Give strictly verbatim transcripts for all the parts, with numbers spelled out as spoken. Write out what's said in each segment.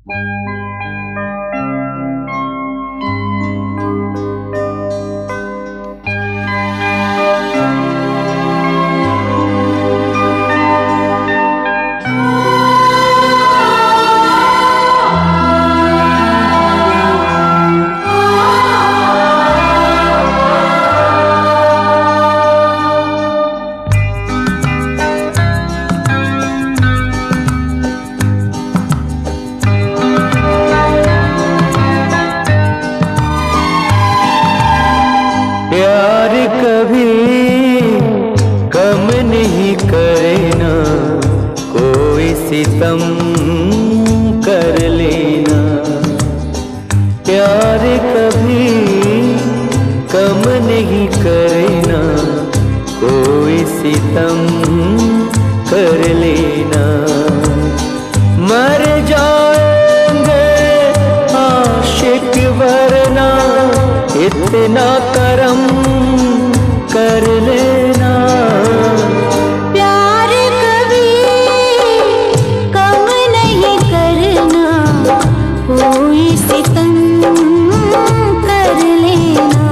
प्यार कभी कम नहीं करे ना, कोई सितम कर लेना। प्यार कभी कम नहीं करे ना, कोई सितम कर लेना। मर जाएंगे आशिक वरना इतना करम कर लेना। प्यार कभी कम नहीं करना, कोई सितम कर लेना।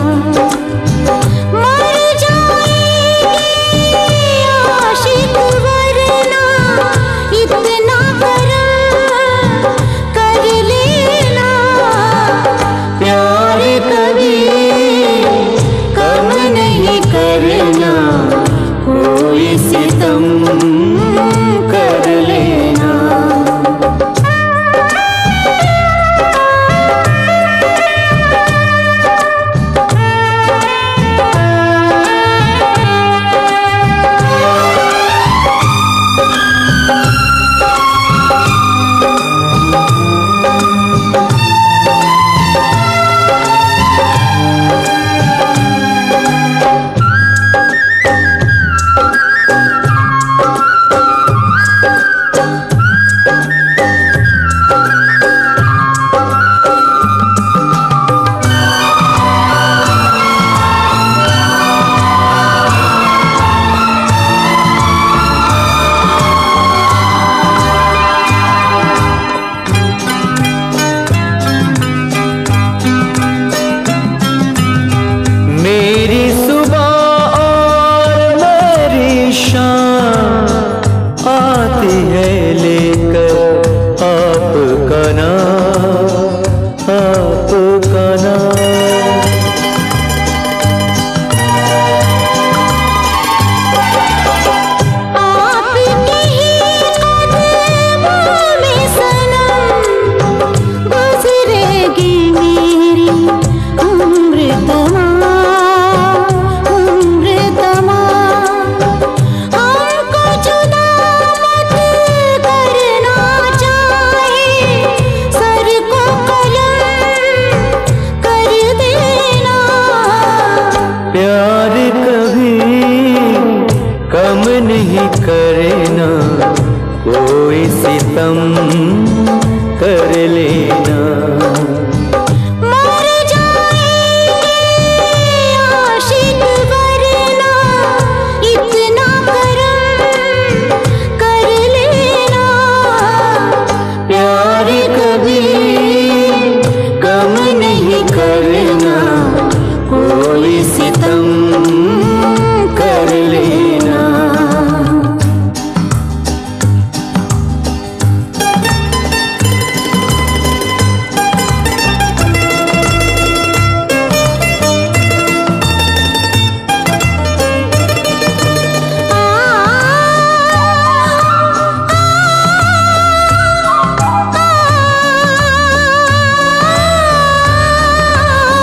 मर जाएंगे आशिक वरना इतना करम कर लेना। प्यार कभी कम नहीं करना, कोई सितम कर लेना। मेरी सुबह और मेरी शाम आती है लेकर आपका नाम, आपका नाम। आपके ही कदमों में सनम गुजरेगी मेरी उम्र तमाम, उम्र तमाम। हमको जुदा मत करना चाहे, सर को कलम कर देना। प्यार कभी कम नहीं करे ना, कोई सितम कर लेना। मर जाएंगे आशिक वरना इतना करम कर लेना। प्यार कभी कम नहीं करना, कोई सितम कर लेना। आ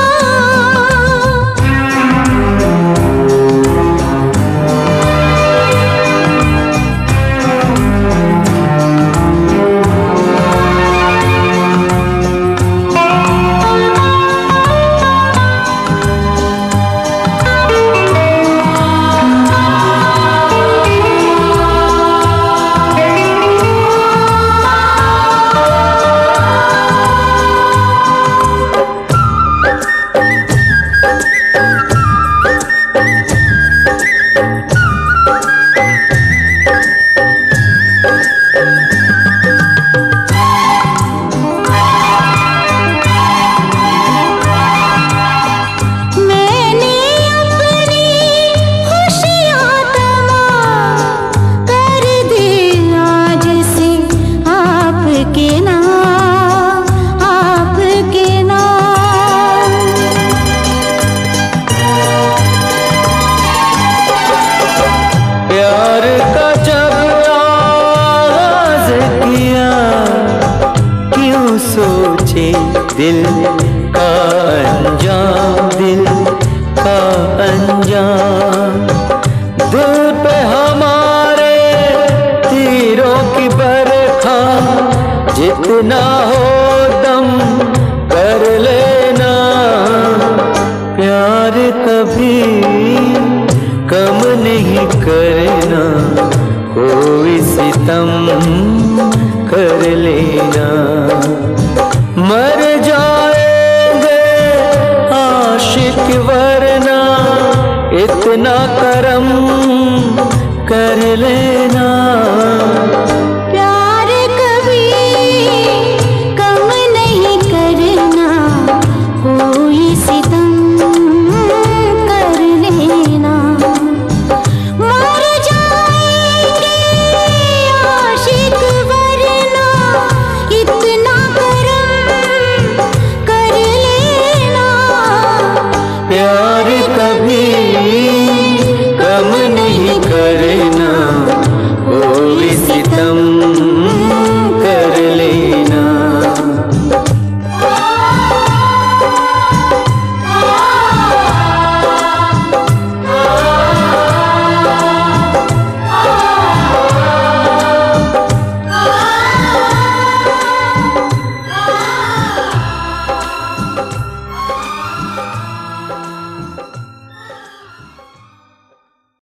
पूछे दिल का अंजाम, दिल का अंजाम। दिल पे हमारे तीरों की बरखा, जितना हो दम कर लेना। प्यार कभी कम नहीं करना, कोई सितम कर लेना। मर जाएंगे आशिक वरना, इतना करम कर लेना।